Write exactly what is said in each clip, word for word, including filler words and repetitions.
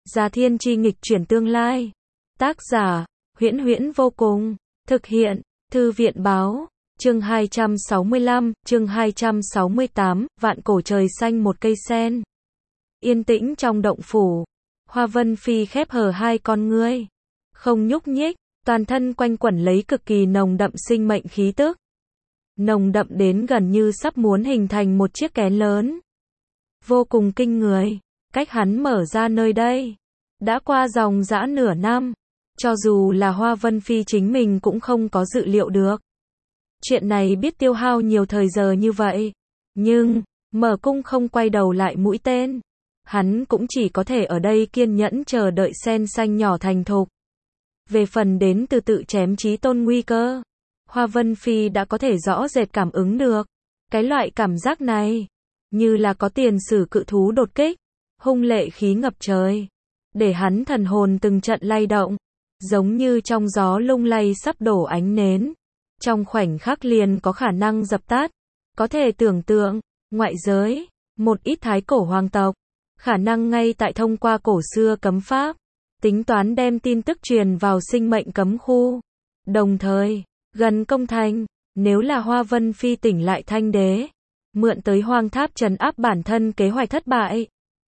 Già Thiên Chi nghịch chuyển tương lai. Tác giả, Huyễn Huyễn vô cùng. Thực hiện, Thư viện Báo. Chương hai trăm sáu mươi lăm, chương hai trăm sáu mươi tám, vạn cổ trời xanh một cây sen. Yên tĩnh trong động phủ. Hoa Vân Phi khép hờ hai con ngươi. Không nhúc nhích, toàn thân quanh quẩn lấy cực kỳ nồng đậm sinh mệnh khí tức. Nồng đậm đến gần như sắp muốn hình thành một chiếc kén lớn. Vô cùng kinh người. Cách hắn mở ra nơi đây. Đã qua dòng dã nửa năm. Cho dù là Hoa Vân Phi chính mình cũng không có dự liệu được. Chuyện này biết tiêu hao nhiều thời giờ như vậy. Nhưng, mở cung không quay đầu lại mũi tên. Hắn cũng chỉ có thể ở đây kiên nhẫn chờ đợi sen xanh nhỏ thành thục. Về phần đến từ tự chém chí tôn nguy cơ. Hoa Vân Phi đã có thể rõ rệt cảm ứng được. Cái loại cảm giác này, như là có tiền sử cự thú đột kích, hung lệ khí ngập trời. Để hắn thần hồn từng trận lay động. Giống như trong gió lung lay sắp đổ ánh nến. Trong khoảnh khắc liền có khả năng dập tắt. Có thể tưởng tượng, ngoại giới, một ít thái cổ hoàng tộc, khả năng ngay tại thông qua cổ xưa cấm pháp, tính toán đem tin tức truyền vào sinh mệnh cấm khu. Đồng thời, gần công thành, nếu là Hoa Vân Phi tỉnh lại thanh đế, mượn tới hoang tháp trấn áp bản thân kế hoạch thất bại.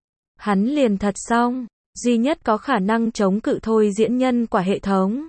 Hắn liền thật xong, duy nhất có khả năng chống cự thôi diễn nhân quả hệ thống.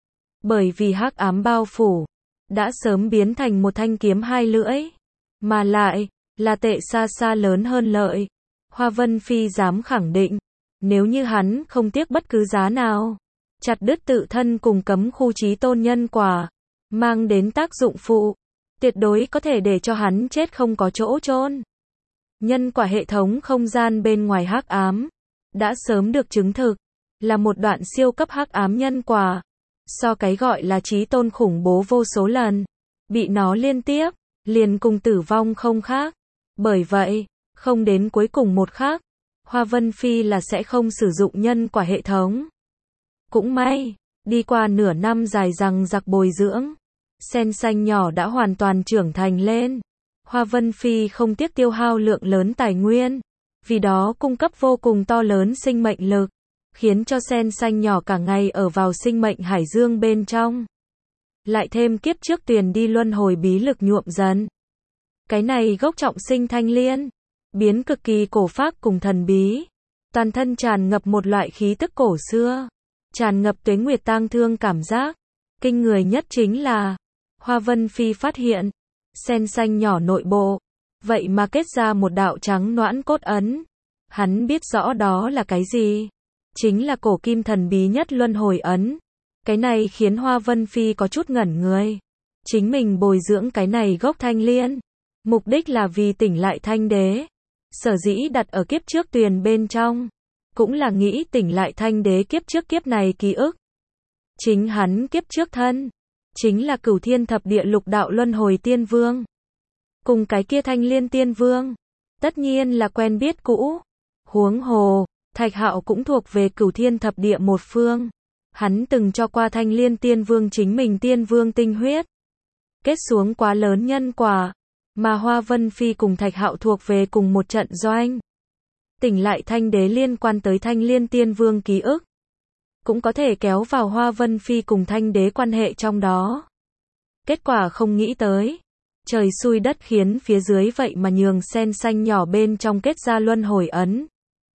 Bởi vì hắc ám bao phủ, đã sớm biến thành một thanh kiếm hai lưỡi, mà lại, là tệ xa xa lớn hơn lợi. Hoa Vân Phi dám khẳng định, nếu như hắn không tiếc bất cứ giá nào, chặt đứt tự thân cùng cấm khu chí tôn nhân quả, mang đến tác dụng phụ, tuyệt đối có thể để cho hắn chết không có chỗ chôn. Nhân quả hệ thống không gian bên ngoài hắc ám, đã sớm được chứng thực, là một đoạn siêu cấp hắc ám nhân quả. So cái gọi là chí tôn khủng bố vô số lần, bị nó liên tiếp, liền cùng tử vong không khác. Bởi vậy, không đến cuối cùng một khắc, Hoa Vân Phi là sẽ không sử dụng nhân quả hệ thống. Cũng may, đi qua nửa năm dài dằng dặc bồi dưỡng, sen xanh nhỏ đã hoàn toàn trưởng thành lên. Hoa Vân Phi không tiếc tiêu hao lượng lớn tài nguyên, vì đó cung cấp vô cùng to lớn sinh mệnh lực, khiến cho sen xanh nhỏ cả ngày ở vào sinh mệnh hải dương bên trong. Lại thêm kiếp trước tuyền đi luân hồi bí lực nhuộm dần. Cái này gốc trọng sinh thanh liên, biến cực kỳ cổ phác cùng thần bí. Toàn thân tràn ngập một loại khí tức cổ xưa, tràn ngập tuế nguyệt tang thương cảm giác. Kinh người nhất chính là, Hoa Vân Phi phát hiện, sen xanh nhỏ nội bộ, vậy mà kết ra một đạo trắng noãn cốt ấn. Hắn biết rõ đó là cái gì? Chính là cổ kim thần bí nhất luân hồi ấn. Cái này khiến Hoa Vân Phi có chút ngẩn người. Chính mình bồi dưỡng cái này gốc thanh liên, mục đích là vì tỉnh lại thanh đế. Sở dĩ đặt ở kiếp trước tuyền bên trong, cũng là nghĩ tỉnh lại thanh đế kiếp trước kiếp này ký ức. Chính hắn kiếp trước thân, chính là Cửu Thiên Thập Địa Lục Đạo Luân Hồi Tiên Vương. Cùng cái kia thanh liên tiên vương, tất nhiên là quen biết cũ. Huống hồ, Thạch Hạo cũng thuộc về Cửu Thiên Thập Địa một phương. Hắn từng cho qua thanh liên tiên vương chính mình tiên vương tinh huyết. Kết xuống quá lớn nhân quả, mà Hoa Vân Phi cùng Thạch Hạo thuộc về cùng một trận doanh. Tỉnh lại thanh đế liên quan tới thanh liên tiên vương ký ức, cũng có thể kéo vào Hoa Vân Phi cùng thanh đế quan hệ trong đó. Kết quả không nghĩ tới, trời xui đất khiến phía dưới vậy mà nhường sen xanh nhỏ bên trong kết ra luân hồi ấn.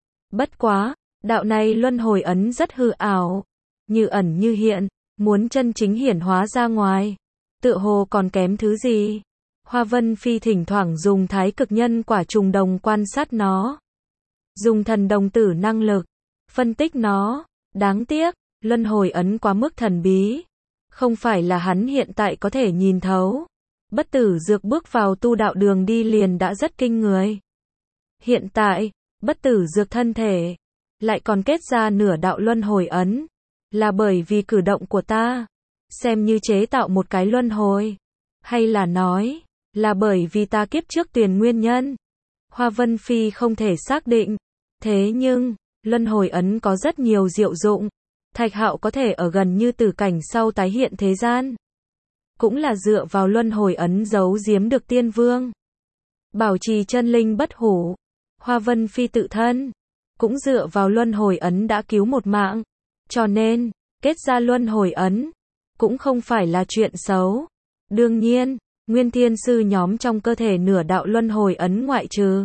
Bất quá, đạo này luân hồi ấn rất hư ảo, như ẩn như hiện, muốn chân chính hiển hóa ra ngoài, tựa hồ còn kém thứ gì. Hoa Vân Phi thỉnh thoảng dùng thái cực nhân quả trùng đồng quan sát nó, dùng thần đồng tử năng lực, phân tích nó. Đáng tiếc, luân hồi ấn quá mức thần bí, không phải là hắn hiện tại có thể nhìn thấu. Bất tử dược bước vào tu đạo đường đi liền đã rất kinh người. Hiện tại, bất tử dược thân thể, lại còn kết ra nửa đạo luân hồi ấn, là bởi vì cử động của ta, xem như chế tạo một cái luân hồi, hay là nói, là bởi vì ta kiếp trước tuyền nguyên nhân. Hoa Vân Phi không thể xác định, thế nhưng, luân hồi ấn có rất nhiều diệu dụng. Thạch Hạo có thể ở gần như tử cảnh sau tái hiện thế gian, cũng là dựa vào luân hồi ấn giấu giếm được tiên vương, bảo trì chân linh bất hủ. Hoa Vân Phi tự thân, cũng dựa vào luân hồi ấn đã cứu một mạng. Cho nên, kết ra luân hồi ấn, cũng không phải là chuyện xấu. Đương nhiên, nguyên thiên sư nhóm trong cơ thể nửa đạo luân hồi ấn ngoại trừ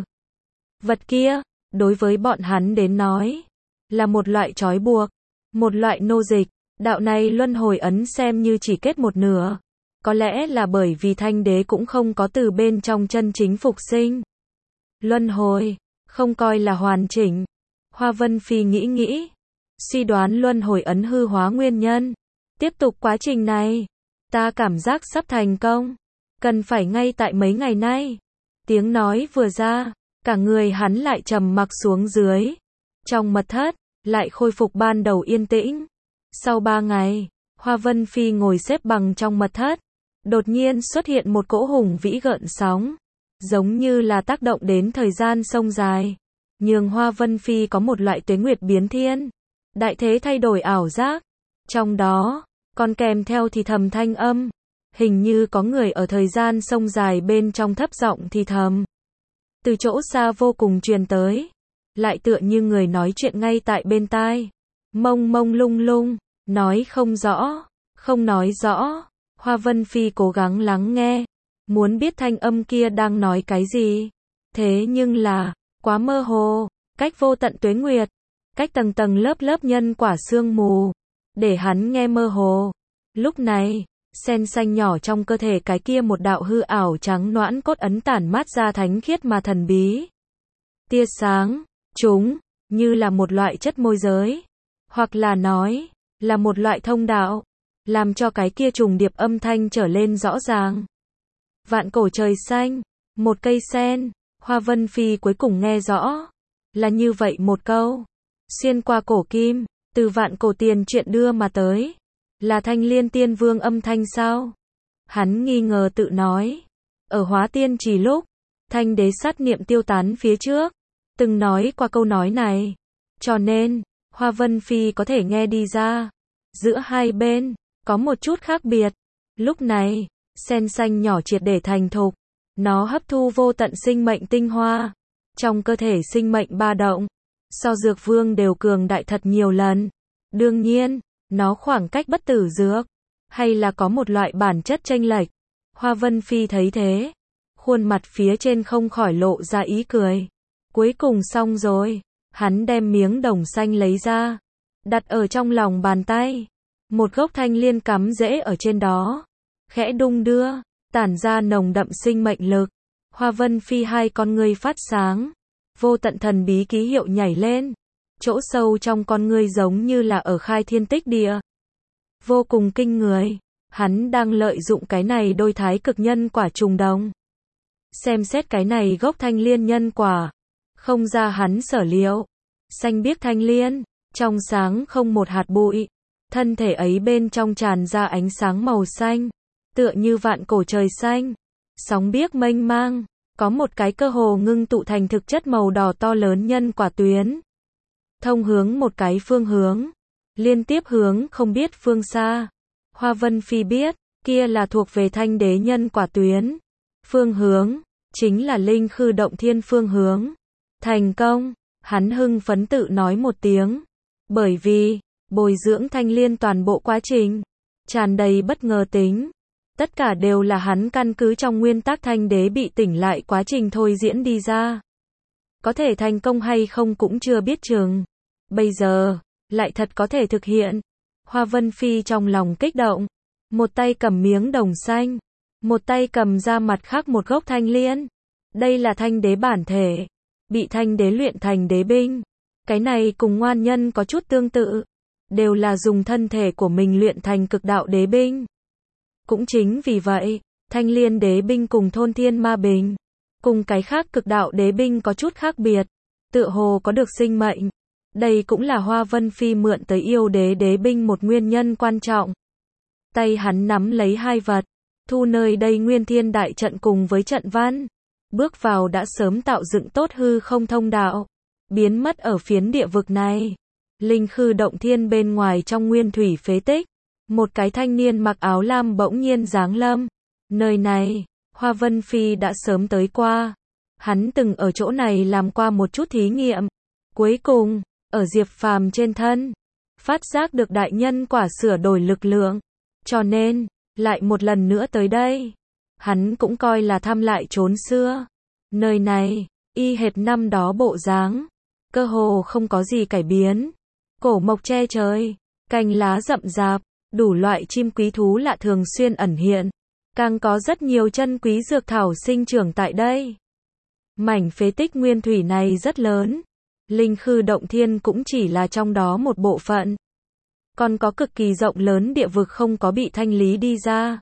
vật kia, đối với bọn hắn đến nói, là một loại trói buộc, một loại nô dịch. Đạo này luân hồi ấn xem như chỉ kết một nửa. Có lẽ là bởi vì thanh đế cũng không có từ bên trong chân chính phục sinh. Luân hồi, không coi là hoàn chỉnh. Hoa Vân Phi nghĩ nghĩ, suy đoán luân hồi ấn hư hóa nguyên nhân. Tiếp tục quá trình này, ta cảm giác sắp thành công. Cần phải ngay tại mấy ngày nay. Tiếng nói vừa ra, cả người hắn lại trầm mặc xuống dưới. Trong mật thất, lại khôi phục ban đầu yên tĩnh. Sau ba ngày, Hoa Vân Phi ngồi xếp bằng trong mật thất. Đột nhiên xuất hiện một cỗ hùng vĩ gợn sóng. Giống như là tác động đến thời gian sông dài. Nhưng Hoa Vân Phi có một loại tuế nguyệt biến thiên. Đại thế thay đổi ảo giác. Trong đó, còn kèm theo thì thầm thanh âm. Hình như có người ở thời gian sông dài bên trong thấp giọng thì thầm. Từ chỗ xa vô cùng truyền tới. Lại tựa như người nói chuyện ngay tại bên tai. Mông mông lung lung, nói không rõ, không nói rõ. Hoa Vân Phi cố gắng lắng nghe, muốn biết thanh âm kia đang nói cái gì. Thế nhưng là, quá mơ hồ, cách vô tận tuế nguyệt, cách tầng tầng lớp lớp nhân quả sương mù, để hắn nghe mơ hồ. Lúc này, sen xanh nhỏ trong cơ thể cái kia một đạo hư ảo trắng noãn cốt ấn tản mát ra thánh khiết mà thần bí. Tia sáng, chúng, như là một loại chất môi giới, hoặc là nói, là một loại thông đạo, làm cho cái kia trùng điệp âm thanh trở lên rõ ràng. Vạn cổ trời xanh, một cây sen, Hoa Vân Phi cuối cùng nghe rõ. Là như vậy một câu. Xuyên qua cổ kim, từ vạn cổ tiền chuyện đưa mà tới. Là Thanh Liên Tiên Vương âm thanh sao? Hắn nghi ngờ tự nói. Ở Hóa Tiên Trì lúc, Thanh Đế sát niệm tiêu tán phía trước, từng nói qua câu nói này. Cho nên, Hoa Vân Phi có thể nghe đi ra. Giữa hai bên, có một chút khác biệt. Lúc này, sen xanh nhỏ triệt để thành thục. Nó hấp thu vô tận sinh mệnh tinh hoa. Trong cơ thể sinh mệnh ba động, so dược vương đều cường đại thật nhiều lần. Đương nhiên, nó khoảng cách bất tử dược, hay là có một loại bản chất chênh lệch. Hoa Vân Phi thấy thế, khuôn mặt phía trên không khỏi lộ ra ý cười. Cuối cùng xong rồi, hắn đem miếng đồng xanh lấy ra, đặt ở trong lòng bàn tay. Một gốc thanh liên cắm rễ ở trên đó, khẽ đung đưa, tản ra nồng đậm sinh mệnh lực. Hoa Vân Phi hai con ngươi phát sáng, vô tận thần bí ký hiệu nhảy lên. Chỗ sâu trong con ngươi giống như là ở khai thiên tích địa. Vô cùng kinh người, hắn đang lợi dụng cái này đôi thái cực nhân quả trùng đồng. Xem xét cái này gốc thanh liên nhân quả, không ra hắn sở liệu. Xanh biếc thanh liên, trong sáng không một hạt bụi. Thân thể ấy bên trong tràn ra ánh sáng màu xanh, tựa như vạn cổ trời xanh. Sóng biếc mênh mang, có một cái cơ hồ ngưng tụ thành thực chất màu đỏ to lớn nhân quả tuyến. Thông hướng một cái phương hướng, liên tiếp hướng không biết phương xa. Hoa Vân Phi biết, kia là thuộc về Thanh Đế nhân quả tuyến. Phương hướng, chính là Linh Khư Động Thiên phương hướng. Thành công, hắn hưng phấn tự nói một tiếng. Bởi vì, bồi dưỡng thanh liên toàn bộ quá trình, tràn đầy bất ngờ tính. Tất cả đều là hắn căn cứ trong nguyên tắc Thanh Đế bị tỉnh lại quá trình thôi diễn đi ra. Có thể thành công hay không cũng chưa biết chừng. Bây giờ, lại thật có thể thực hiện. Hoa Vân Phi trong lòng kích động. Một tay cầm miếng đồng xanh, một tay cầm ra mặt khác một gốc thanh liên. Đây là Thanh Đế bản thể, bị Thanh Đế luyện thành đế binh. Cái này cùng ngoan nhân có chút tương tự, đều là dùng thân thể của mình luyện thành cực đạo đế binh. Cũng chính vì vậy, Thanh Liên đế binh cùng Thôn Thiên Ma Bình, cùng cái khác cực đạo đế binh có chút khác biệt, tựa hồ có được sinh mệnh. Đây cũng là Hoa Vân Phi mượn tới yêu đế đế binh một nguyên nhân quan trọng. Tay hắn nắm lấy hai vật, thu nơi đây nguyên thiên đại trận cùng với trận văn. Bước vào đã sớm tạo dựng tốt hư không thông đạo, biến mất ở phiến địa vực này. Linh Khư Động Thiên bên ngoài trong nguyên thủy phế tích, một cái thanh niên mặc áo lam bỗng nhiên giáng lâm. Nơi này, Hoa Vân Phi đã sớm tới qua. Hắn từng ở chỗ này làm qua một chút thí nghiệm. Cuối cùng, ở Diệp Phàm trên thân, phát giác được đại nhân quả sửa đổi lực lượng, cho nên, lại một lần nữa tới đây. Hắn cũng coi là thăm lại chốn xưa. Nơi này, y hệt năm đó bộ dáng, cơ hồ không có gì cải biến. Cổ mộc che trời, cành lá rậm rạp, đủ loại chim quý thú lạ thường xuyên ẩn hiện, càng có rất nhiều chân quý dược thảo sinh trưởng tại đây. Mảnh phế tích nguyên thủy này rất lớn, linh khư động thiên cũng chỉ là trong đó một bộ phận. Còn có cực kỳ rộng lớn địa vực không có bị thanh lý đi ra.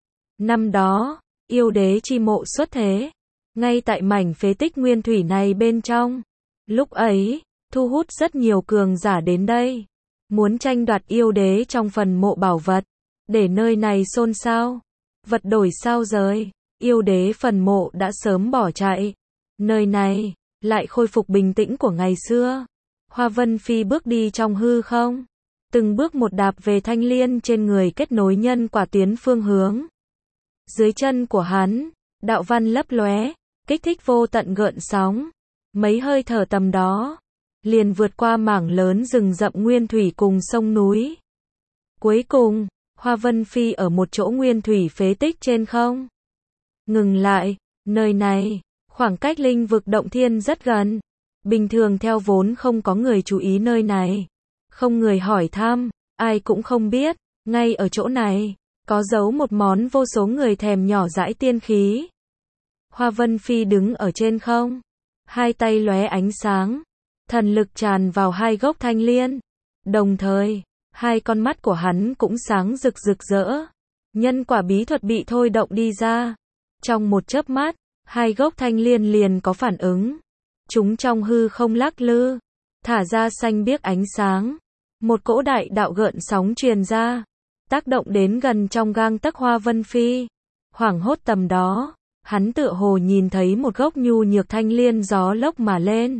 Năm đó, yêu đế chi mộ xuất thế, ngay tại mảnh phế tích nguyên thủy này bên trong. Lúc ấy, thu hút rất nhiều cường giả đến đây, muốn tranh đoạt yêu đế trong phần mộ bảo vật, để nơi này xôn xao. Vật đổi sao rời, yêu đế phần mộ đã sớm bỏ chạy. Nơi này, lại khôi phục bình tĩnh của ngày xưa. Hoa Vân Phi bước đi trong hư không, từng bước một đạp về thanh liên trên người kết nối nhân quả tiến phương hướng. Dưới chân của hắn, đạo văn lấp lóe, kích thích vô tận gợn sóng. Mấy hơi thở tầm đó, liền vượt qua mảng lớn rừng rậm nguyên thủy cùng sông núi. Cuối cùng, Hoa Vân Phi ở một chỗ nguyên thủy phế tích trên không. Ngừng lại, nơi này, khoảng cách linh vực động thiên rất gần. Bình thường theo vốn không có người chú ý nơi này. Không người hỏi thăm, ai cũng không biết, ngay ở chỗ này, có giấu một món vô số người thèm nhỏ dãi tiên khí. Hoa Vân Phi đứng ở trên không, hai tay lóe ánh sáng, thần lực tràn vào hai gốc thanh liên. Đồng thời, hai con mắt của hắn cũng sáng rực rực rỡ. Nhân quả bí thuật bị thôi động đi ra. Trong một chớp mắt, hai gốc thanh liên liền có phản ứng. Chúng trong hư không lắc lư, thả ra xanh biếc ánh sáng. Một cỗ đại đạo gợn sóng truyền ra, tác động đến gần trong gang tấc Hoa Vân Phi. Hoảng hốt tầm đó, hắn tựa hồ nhìn thấy một gốc nhu nhược thanh liên gió lốc mà lên,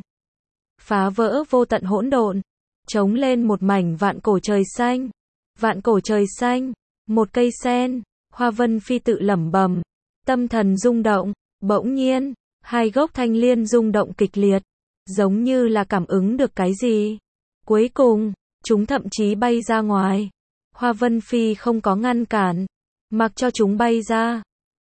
phá vỡ vô tận hỗn độn, chống lên một mảnh vạn cổ trời xanh. Vạn cổ trời xanh, một cây sen. Hoa Vân Phi tự lẩm bẩm, tâm thần rung động. Bỗng nhiên, hai gốc thanh liên rung động kịch liệt, giống như là cảm ứng được cái gì. Cuối cùng, chúng thậm chí bay ra ngoài. Hoa Vân Phi không có ngăn cản, mặc cho chúng bay ra.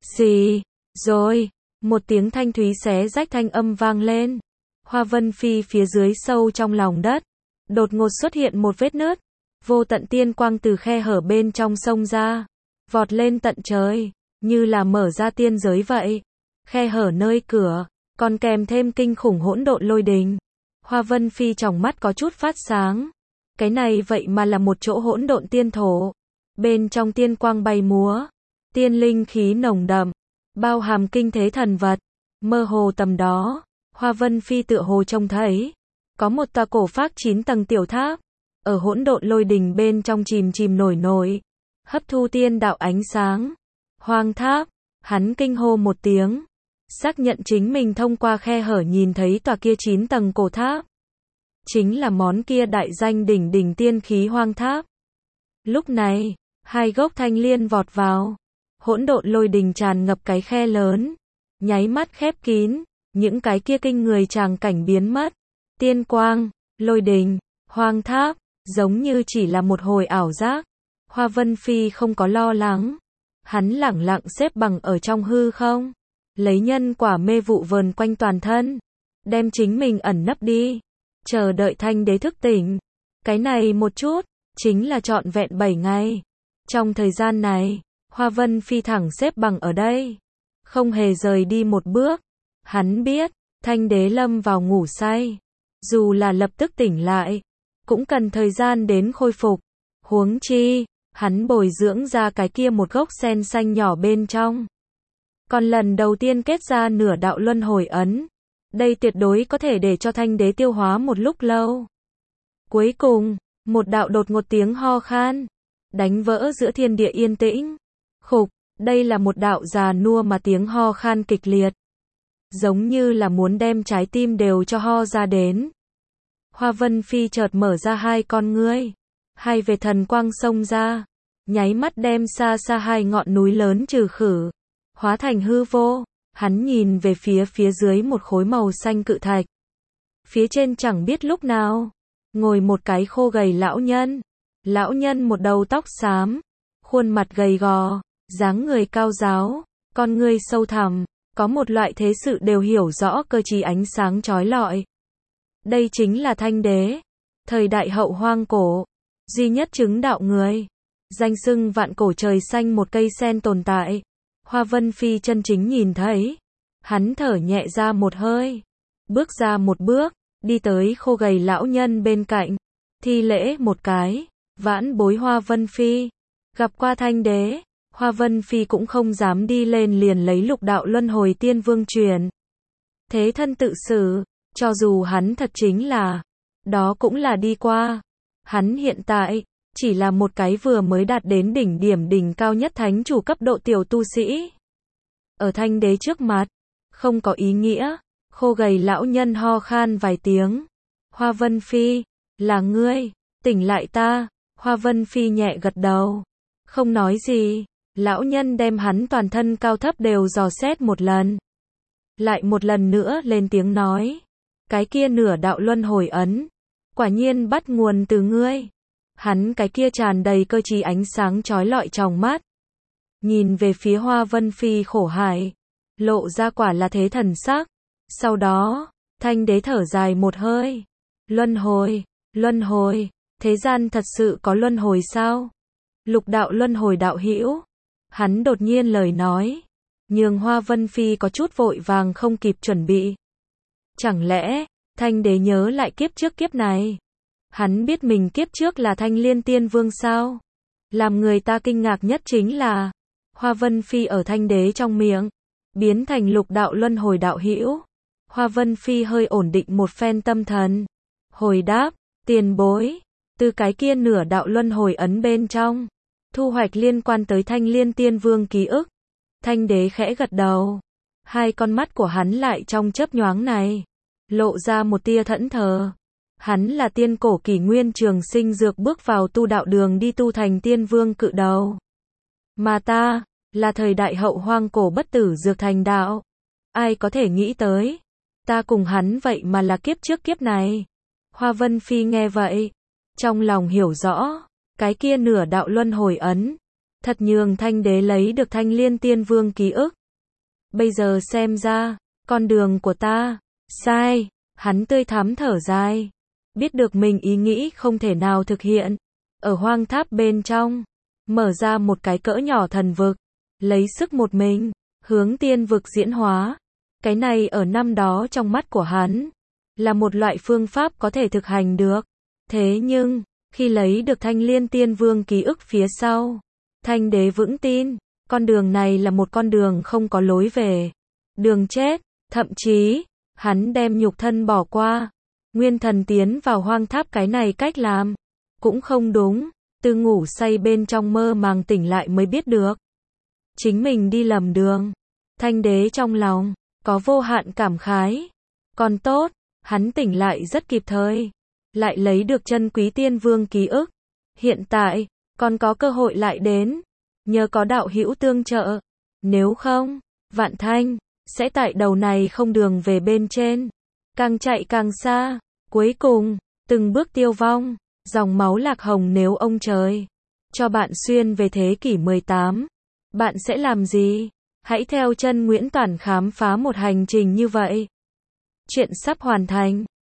Xì, rồi, một tiếng thanh thúy xé rách thanh âm vang lên. Hoa Vân Phi phía dưới sâu trong lòng đất, đột ngột xuất hiện một vết nứt. Vô tận tiên quang từ khe hở bên trong sông ra, vọt lên tận trời, như là mở ra tiên giới vậy. Khe hở nơi cửa, còn kèm thêm kinh khủng hỗn độn lôi đình. Hoa Vân Phi trong mắt có chút phát sáng. Cái này vậy mà là một chỗ hỗn độn tiên thổ. Bên trong tiên quang bay múa, tiên linh khí nồng đậm, bao hàm kinh thế thần vật. Mơ hồ tầm đó, Hoa Vân Phi tựa hồ trông thấy, có một tòa cổ phác chín tầng tiểu tháp, ở hỗn độn lôi đình bên trong chìm chìm nổi nổi, hấp thu tiên đạo ánh sáng. Hoang tháp, hắn kinh hô một tiếng, xác nhận chính mình thông qua khe hở nhìn thấy tòa kia chín tầng cổ tháp. Chính là món kia đại danh đỉnh đỉnh tiên khí hoang tháp. Lúc này, hai gốc thanh liên vọt vào, hỗn độn lôi đình tràn ngập cái khe lớn, nháy mắt khép kín, những cái kia kinh người tràng cảnh biến mất. Tiên quang, lôi đình, hoang tháp, giống như chỉ là một hồi ảo giác. Hoa Vân Phi không có lo lắng, hắn lẳng lặng xếp bằng ở trong hư không, lấy nhân quả mê vụ vờn quanh toàn thân, đem chính mình ẩn nấp đi, chờ đợi thanh đế thức tỉnh. Cái này một chút, chính là trọn vẹn bảy ngày. Trong thời gian này, Hoa Vân Phi thẳng xếp bằng ở đây, không hề rời đi một bước. Hắn biết, thanh đế lâm vào ngủ say, dù là lập tức tỉnh lại, cũng cần thời gian đến khôi phục. Huống chi, hắn bồi dưỡng ra cái kia một gốc sen xanh nhỏ bên trong, còn lần đầu tiên kết ra nửa đạo luân hồi ấn. Đây tuyệt đối có thể để cho thanh đế tiêu hóa một lúc lâu. Cuối cùng, một đạo đột ngột tiếng ho khan, đánh vỡ giữa thiên địa yên tĩnh. Khục, đây là một đạo già nua mà tiếng ho khan kịch liệt, giống như là muốn đem trái tim đều cho ho ra đến. Hoa Vân Phi chợt mở ra hai con ngươi, hai vệt thần quang xông ra, nháy mắt đem xa xa hai ngọn núi lớn trừ khử, hóa thành hư vô. Hắn nhìn về phía phía dưới một khối màu xanh cự thạch. phía trên chẳng biết lúc nào, ngồi một cái khô gầy lão nhân. Lão nhân một đầu tóc xám, khuôn mặt gầy gò, dáng người cao ráo, con ngươi sâu thẳm, có một loại thế sự đều hiểu rõ cơ trí ánh sáng chói lọi. Đây chính là Thanh Đế, thời đại hậu hoang cổ, duy nhất chứng đạo người, danh xưng vạn cổ trời xanh một cây sen tồn tại. Hoa Vân Phi chân chính nhìn thấy, hắn thở nhẹ ra một hơi, bước ra một bước, đi tới khô gầy lão nhân bên cạnh, thi lễ một cái, vãn bối Hoa Vân Phi, gặp qua Thanh Đế. Hoa Vân Phi cũng không dám đi lên liền lấy lục đạo luân hồi tiên vương truyền. Thế thân tự xử, cho dù hắn thật chính là, đó cũng là đi qua. Hắn hiện tại, chỉ là một cái vừa mới đạt đến đỉnh điểm đỉnh cao nhất thánh chủ cấp độ tiểu tu sĩ. Ở Thanh Đế trước mặt, không có ý nghĩa, khô gầy lão nhân ho khan vài tiếng. Hoa Vân Phi, là ngươi, tỉnh lại ta. Hoa Vân Phi nhẹ gật đầu, không nói gì. Lão nhân đem hắn toàn thân cao thấp đều dò xét một lần. Lại một lần nữa lên tiếng nói, cái kia nửa đạo luân hồi ấn, quả nhiên bắt nguồn từ ngươi. Hắn cái kia tràn đầy cơ trí ánh sáng chói lọi trong mắt, nhìn về phía Hoa Vân Phi khổ hải, lộ ra quả là thế thần sắc. Sau đó, Thanh Đế thở dài một hơi. Luân hồi, luân hồi, thế gian thật sự có luân hồi sao? Lục đạo luân hồi đạo hữu. Hắn đột nhiên lời nói, nhường Hoa Vân Phi có chút vội vàng không kịp chuẩn bị. Chẳng lẽ, Thanh Đế nhớ lại kiếp trước kiếp này? Hắn biết mình kiếp trước là Thanh Liên Tiên Vương sao? Làm người ta kinh ngạc nhất chính là, Hoa Vân Phi ở Thanh Đế trong miệng, biến thành lục đạo luân hồi đạo hữu. Hoa Vân Phi hơi ổn định một phen tâm thần. Hồi đáp, tiền bối, từ cái kia nửa đạo luân hồi ấn bên trong, thu hoạch liên quan tới Thanh Liên Tiên Vương ký ức. Thanh Đế khẽ gật đầu. Hai con mắt của hắn lại trong chớp nhoáng này, lộ ra một tia thẫn thờ. Hắn là tiên cổ kỷ nguyên trường sinh dược bước vào tu đạo đường đi tu thành tiên vương cự đầu. Mà ta, là thời đại hậu hoang cổ bất tử dược thành đạo. Ai có thể nghĩ tới, ta cùng hắn vậy mà là kiếp trước kiếp này. Hoa Vân Phi nghe vậy, trong lòng hiểu rõ, cái kia nửa đạo luân hồi ấn, thật nhường Thanh Đế lấy được Thanh Liên Tiên Vương ký ức. Bây giờ xem ra, con đường của ta, sai. Hắn tươi thắm thở dài, biết được mình ý nghĩ không thể nào thực hiện. Ở hoang tháp bên trong, mở ra một cái cỡ nhỏ thần vực, lấy sức một mình, hướng tiên vực diễn hóa. Cái này ở năm đó trong mắt của hắn, là một loại phương pháp có thể thực hành được. Thế nhưng, khi lấy được Thanh Liên Tiên Vương ký ức phía sau, Thanh Đế vững tin, con đường này là một con đường không có lối về, đường chết. Thậm chí, hắn đem nhục thân bỏ qua, nguyên thần tiến vào hoang tháp, cái này cách làm cũng không đúng. Từ ngủ say bên trong mơ màng tỉnh lại mới biết được chính mình đi lầm đường. Thanh Đế trong lòng có vô hạn cảm khái. Còn tốt, hắn tỉnh lại rất kịp thời, lại lấy được chân quý tiên vương ký ức. Hiện tại, còn có cơ hội lại đến, nhờ có đạo hữu tương trợ. Nếu không, Vạn Thanh sẽ tại đầu này không đường về bên trên, càng chạy càng xa, cuối cùng từng bước tiêu vong. Dòng máu lạc hồng, nếu ông trời cho bạn xuyên về thế kỷ mười tám, bạn sẽ làm gì? Hãy theo chân Nguyễn Toản khám phá một hành trình như vậy. Chuyện sắp hoàn thành.